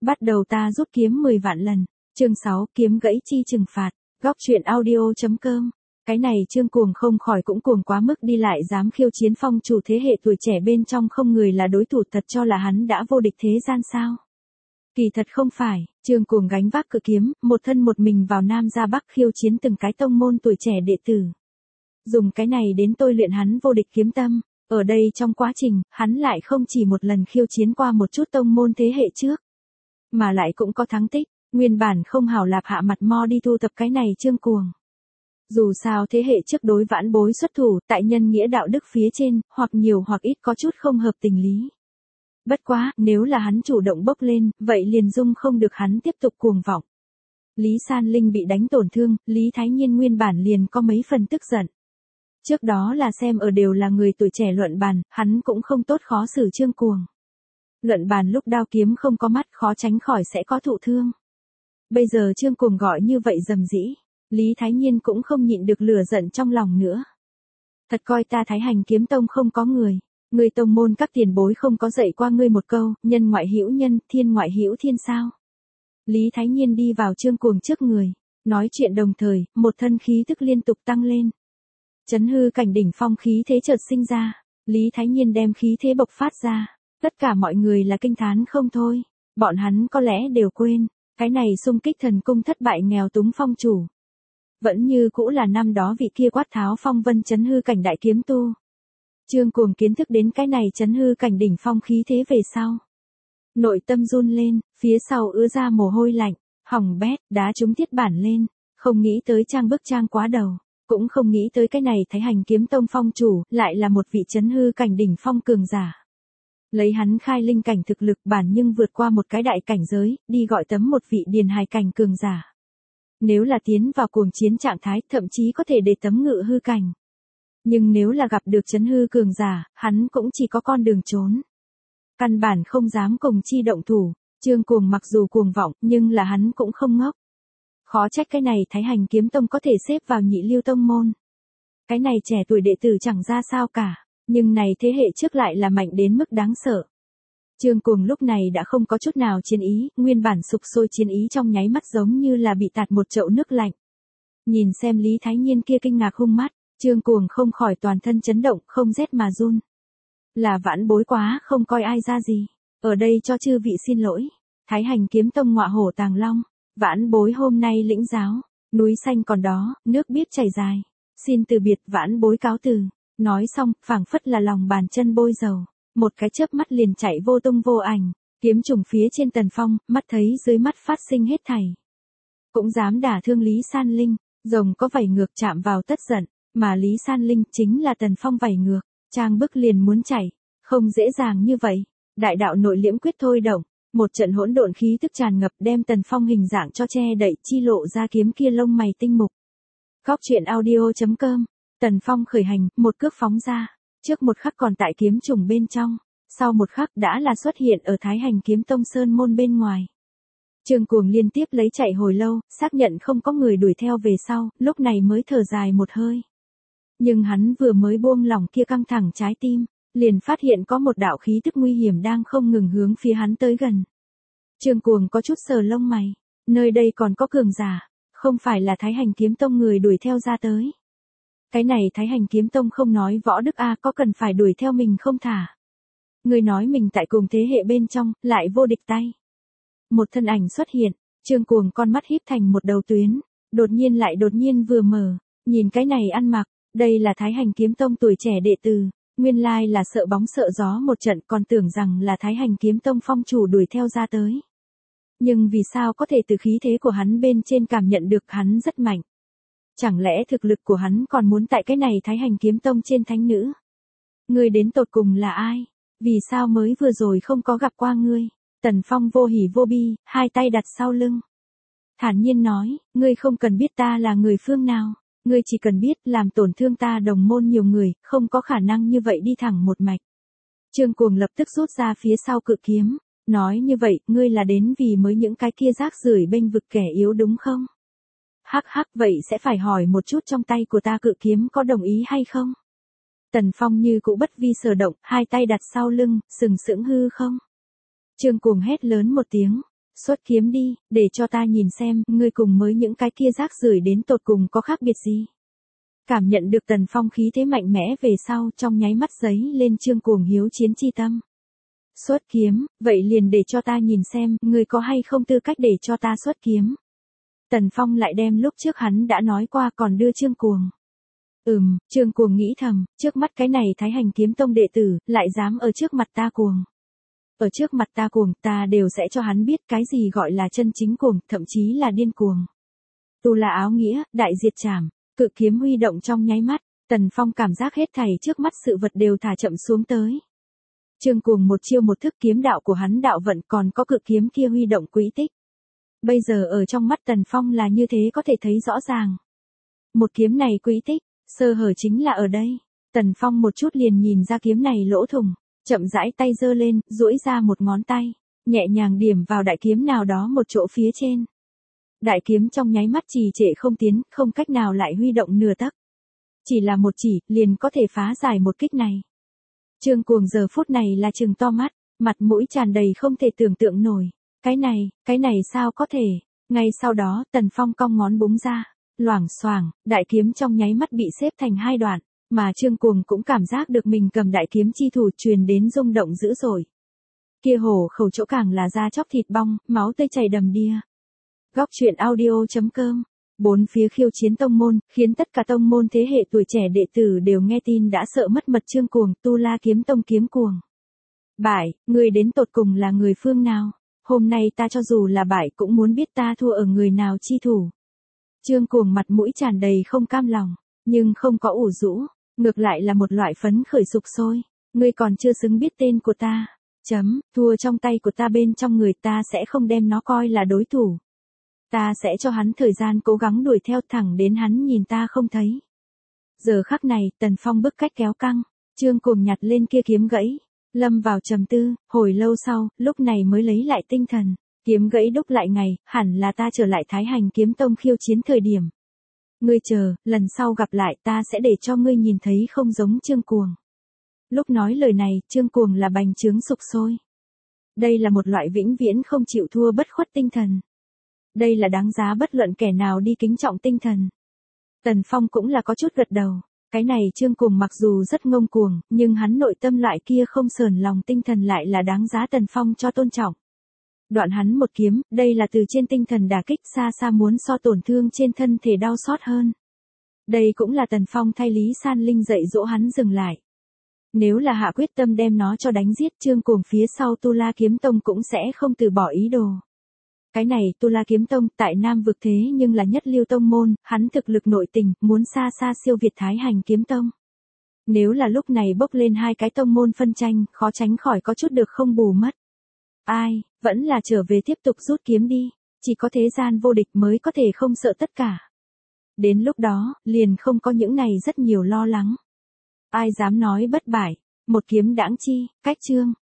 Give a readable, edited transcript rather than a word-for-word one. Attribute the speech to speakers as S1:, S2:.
S1: Bắt đầu ta rút kiếm 10 vạn lần. Chương 6, kiếm gãy chi trừng phạt. Góc truyện audio.com. Cái này Trương Cuồng không khỏi cũng cuồng quá mức, đi lại dám khiêu chiến phong chủ thế hệ tuổi trẻ bên trong không người là đối thủ, thật cho là hắn đã vô địch thế gian sao? Kỳ thật không phải, Trương Cuồng gánh vác cự kiếm, một thân một mình vào Nam ra Bắc khiêu chiến từng cái tông môn tuổi trẻ đệ tử. Dùng cái này đến tôi luyện hắn vô địch kiếm tâm. Ở đây trong quá trình, hắn lại không chỉ một lần khiêu chiến qua một chút tông môn thế hệ trước, mà lại cũng có thắng tích. Nguyên bản không hảo lạp hạ mặt mo đi thu tập cái này Trương Cuồng. Dù sao thế hệ trước đối vãn bối xuất thủ, tại nhân nghĩa đạo đức phía trên, hoặc nhiều hoặc ít có chút không hợp tình lý. Bất quá, nếu là hắn chủ động bốc lên, vậy liền dung không được hắn tiếp tục cuồng vọng. Lý San Linh bị đánh tổn thương, Lý Thái Nhiên nguyên bản liền có mấy phần tức giận. Trước đó là xem ở đều là người tuổi trẻ luận bàn, hắn cũng không tốt khó xử Trương Cuồng. Luận bàn lúc đao kiếm không có mắt, khó tránh khỏi sẽ có thụ thương. Bây giờ Trương Cuồng gọi như vậy rầm rĩ, Lý Thái Nhiên cũng không nhịn được lửa giận trong lòng nữa. Thật coi ta Thái Hành Kiếm Tông không có người. Người tông môn các tiền bối không có dạy qua ngươi một câu, nhân ngoại hữu nhân, thiên ngoại hữu thiên sao? Lý Thái Nhiên đi vào Trương Cuồng trước người, nói chuyện đồng thời, một thân khí tức liên tục tăng lên. Chấn hư cảnh đỉnh phong khí thế chợt sinh ra, Lý Thái Nhiên đem khí thế bộc phát ra, tất cả mọi người là kinh thán không thôi, bọn hắn có lẽ đều quên, cái này xung kích thần cung thất bại nghèo túng phong chủ. Vẫn như cũ là năm đó vị kia quát tháo phong vân chấn hư cảnh đại kiếm tu. Trương Cuồng kiến thức đến cái này chấn hư cảnh đỉnh phong khí thế về sau. Nội tâm run lên, phía sau ứa ra mồ hôi lạnh, hỏng bét, đá trúng thiết bản lên, không nghĩ tới trang bức trang quá đầu, cũng không nghĩ tới cái này Thái Hành Kiếm Tông phong chủ, lại là một vị chấn hư cảnh đỉnh phong cường giả. Lấy hắn khai linh cảnh thực lực bản nhưng vượt qua một cái đại cảnh giới, đi gọi tấm một vị điền hài cảnh cường giả. Nếu là tiến vào cuồng chiến trạng thái, thậm chí có thể để tấm ngự hư cảnh. Nhưng nếu là gặp được chấn hư cường giả, hắn cũng chỉ có con đường trốn. Căn bản không dám cùng chi động thủ, Trương Cuồng mặc dù cuồng vọng, nhưng là hắn cũng không ngốc. Khó trách cái này Thái Hành Kiếm Tông có thể xếp vào nhị lưu tông môn. Cái này trẻ tuổi đệ tử chẳng ra sao cả, nhưng này thế hệ trước lại là mạnh đến mức đáng sợ. Trương Cuồng lúc này đã không có chút nào chiến ý, nguyên bản sục sôi chiến ý trong nháy mắt giống như là bị tạt một chậu nước lạnh. Nhìn xem Lý Thái Nhiên kia kinh ngạc hung mắt, Trương Cuồng không khỏi toàn thân chấn động, không rét mà run. Là vãn bối quá, không coi ai ra gì. Ở đây cho chư vị xin lỗi. Thái Hành Kiếm Tông ngọa hổ tàng long. Vãn bối hôm nay lĩnh giáo. Núi xanh còn đó, nước biết chảy dài. Xin từ biệt vãn bối cáo từ. Nói xong, phảng phất là lòng bàn chân bôi dầu. Một cái chớp mắt liền chạy vô tung vô ảnh. Kiếm trùng phía trên Tần Phong, mắt thấy dưới mắt phát sinh hết thảy. Cũng dám đả thương Lý San Linh. Rồng có vảy ngược chạm vào tất giận. Mà Lý San Linh chính là Tần Phong vảy ngược. Trang bức liền muốn chảy. Không dễ dàng như vậy. Đại đạo nội liễm quyết thôi động. Một trận hỗn độn khí tức tràn ngập đem Tần Phong hình dạng cho che đậy, chi lộ ra kiếm kia lông mày tinh mục. Góc truyện audio.com. Tần Phong khởi hành, một cước phóng ra. Trước một khắc còn tại kiếm trùng bên trong. Sau một khắc đã là xuất hiện ở Thái Hành Kiếm Tông sơn môn bên ngoài. Trương Cuồng liên tiếp lấy chạy hồi lâu, xác nhận không có người đuổi theo về sau, lúc này mới thở dài một hơi. Nhưng hắn vừa mới buông lỏng kia căng thẳng trái tim, liền phát hiện có một đạo khí tức nguy hiểm đang không ngừng hướng phía hắn tới gần. Trương Cuồng có chút sờ lông mày, nơi đây còn có cường giả, không phải là Thái Hành Kiếm Tông người đuổi theo ra tới. Cái này Thái Hành Kiếm Tông không nói võ đức a, có cần phải đuổi theo mình không thả. Người nói mình tại cùng thế hệ bên trong, lại vô địch tay. Một thân ảnh xuất hiện, Trương Cuồng con mắt híp thành một đầu tuyến, đột nhiên vừa mở, nhìn cái này ăn mặc, đây là Thái Hành Kiếm Tông tuổi trẻ đệ tử, nguyên lai là sợ bóng sợ gió một trận, còn tưởng rằng là Thái Hành Kiếm Tông phong chủ đuổi theo ra tới. Nhưng vì sao có thể từ khí thế của hắn bên trên cảm nhận được hắn rất mạnh? Chẳng lẽ thực lực của hắn còn muốn tại cái này Thái Hành Kiếm Tông trên thánh nữ? Ngươi đến tột cùng là ai? Vì sao mới vừa rồi không có gặp qua ngươi? Tần Phong vô hỉ vô bi, hai tay đặt sau lưng. Thản nhiên nói, ngươi không cần biết ta là người phương nào. Ngươi chỉ cần biết làm tổn thương ta đồng môn nhiều người, không có khả năng như vậy đi thẳng một mạch. Trương Cuồng lập tức rút ra phía sau cự kiếm, nói như vậy, ngươi là đến vì mới những cái kia rác rưởi bênh vực kẻ yếu đúng không? Hắc hắc, vậy sẽ phải hỏi một chút trong tay của ta cự kiếm có đồng ý hay không? Tần Phong như cũ bất vi sở động, hai tay đặt sau lưng, sừng sững hư không. Trương Cuồng hét lớn một tiếng, Xuất kiếm đi, để cho ta nhìn xem, ngươi cùng mới những cái kia rác rưởi đến tột cùng có khác biệt gì. Cảm nhận được Tần Phong khí thế mạnh mẽ về sau, trong nháy mắt giấy lên Trương Cuồng hiếu chiến chi tâm. Xuất kiếm, vậy liền để cho ta nhìn xem, ngươi có hay không tư cách để cho ta xuất kiếm. Tần Phong lại đem lúc trước hắn đã nói qua còn đưa Trương Cuồng. Trương Cuồng nghĩ thầm, trước mắt cái này Thái Hành Kiếm Tông đệ tử, lại dám ở trước mặt ta cuồng. Ở trước mặt ta cuồng, ta đều sẽ cho hắn biết cái gì gọi là chân chính cuồng, thậm chí là điên cuồng. Tu là áo nghĩa, đại diệt trảm, cự kiếm huy động trong nháy mắt, Tần Phong cảm giác hết thảy trước mắt sự vật đều thả chậm xuống tới. Trương Cuồng một chiêu một thức kiếm đạo của hắn đạo vận còn có cự kiếm kia huy động quỹ tích. Bây giờ ở trong mắt Tần Phong là như thế có thể thấy rõ ràng. Một kiếm này quỹ tích, sơ hở chính là ở đây. Tần Phong một chút liền nhìn ra kiếm này lỗ thủng, chậm rãi tay giơ lên, duỗi ra một ngón tay, nhẹ nhàng điểm vào đại kiếm nào đó một chỗ phía trên. Đại kiếm trong nháy mắt trì trệ không tiến, không cách nào lại huy động nửa tấc. Chỉ là một chỉ, liền có thể phá giải một kích này. Trương Cuồng giờ phút này là trừng to mắt, mặt mũi tràn đầy không thể tưởng tượng nổi. Cái này sao có thể? Ngay sau đó, Tần Phong cong ngón búng ra, loảng xoảng, đại kiếm trong nháy mắt bị xếp thành hai đoạn, mà Trương Cuồng cũng cảm giác được mình cầm đại kiếm chi thủ truyền đến rung động dữ dội. Kia hổ khẩu chỗ càng là da chóc thịt bong, máu tươi chảy đầm đìa. Góc truyện audio.com. Bốn phía khiêu chiến tông môn, khiến tất cả tông môn thế hệ tuổi trẻ đệ tử đều nghe tin đã sợ mất mật Trương Cuồng, Tu La Kiếm Tông kiếm cuồng. Bại, người đến tột cùng là người phương nào? Hôm nay ta cho dù là bại cũng muốn biết ta thua ở người nào chi thủ. Trương Cuồng mặt mũi tràn đầy không cam lòng, nhưng không có ủ rũ, ngược lại là một loại phấn khởi sục sôi. Ngươi còn chưa xứng biết tên của ta. Thua trong tay của ta bên trong người ta sẽ không đem nó coi là đối thủ. Ta sẽ cho hắn thời gian cố gắng đuổi theo thẳng đến hắn nhìn ta không thấy. Giờ khắc này, Tần Phong bức cách kéo căng, Trương Cuồng nhặt lên kia kiếm gãy, lâm vào trầm tư, hồi lâu sau, lúc này mới lấy lại tinh thần. Kiếm gãy đúc lại ngày, hẳn là ta trở lại Thái Hành Kiếm Tông khiêu chiến thời điểm. Ngươi chờ, lần sau gặp lại ta sẽ để cho ngươi nhìn thấy không giống Trương Cuồng. Lúc nói lời này, Trương Cuồng là bành trướng sục sôi. Đây là một loại vĩnh viễn không chịu thua bất khuất tinh thần. Đây là đáng giá bất luận kẻ nào đi kính trọng tinh thần. Tần Phong cũng là có chút gật đầu. Cái này Trương Cuồng mặc dù rất ngông cuồng, nhưng hắn nội tâm loại kia không sờn lòng tinh thần lại là đáng giá Tần Phong cho tôn trọng. Đoạn hắn một kiếm, đây là từ trên tinh thần đả kích xa xa muốn so tổn thương trên thân thể đau xót hơn. Đây cũng là Tần Phong thay Lý San Linh dạy dỗ hắn dừng lại. Nếu là hạ quyết tâm đem nó cho đánh giết Trương Cuồng phía sau Tu La Kiếm Tông cũng sẽ không từ bỏ ý đồ. Cái này Tu La Kiếm Tông tại Nam vực thế nhưng là nhất lưu tông môn, hắn thực lực nội tình, muốn xa xa siêu việt Thái Hành Kiếm Tông. Nếu là lúc này bốc lên hai cái tông môn phân tranh, khó tránh khỏi có chút được không bù mất. Ai, vẫn là trở về tiếp tục rút kiếm đi, chỉ có thế gian vô địch mới có thể không sợ tất cả. Đến lúc đó, liền không có những này rất nhiều lo lắng. Ai dám nói bất bại, một kiếm đãng chi, cách chương.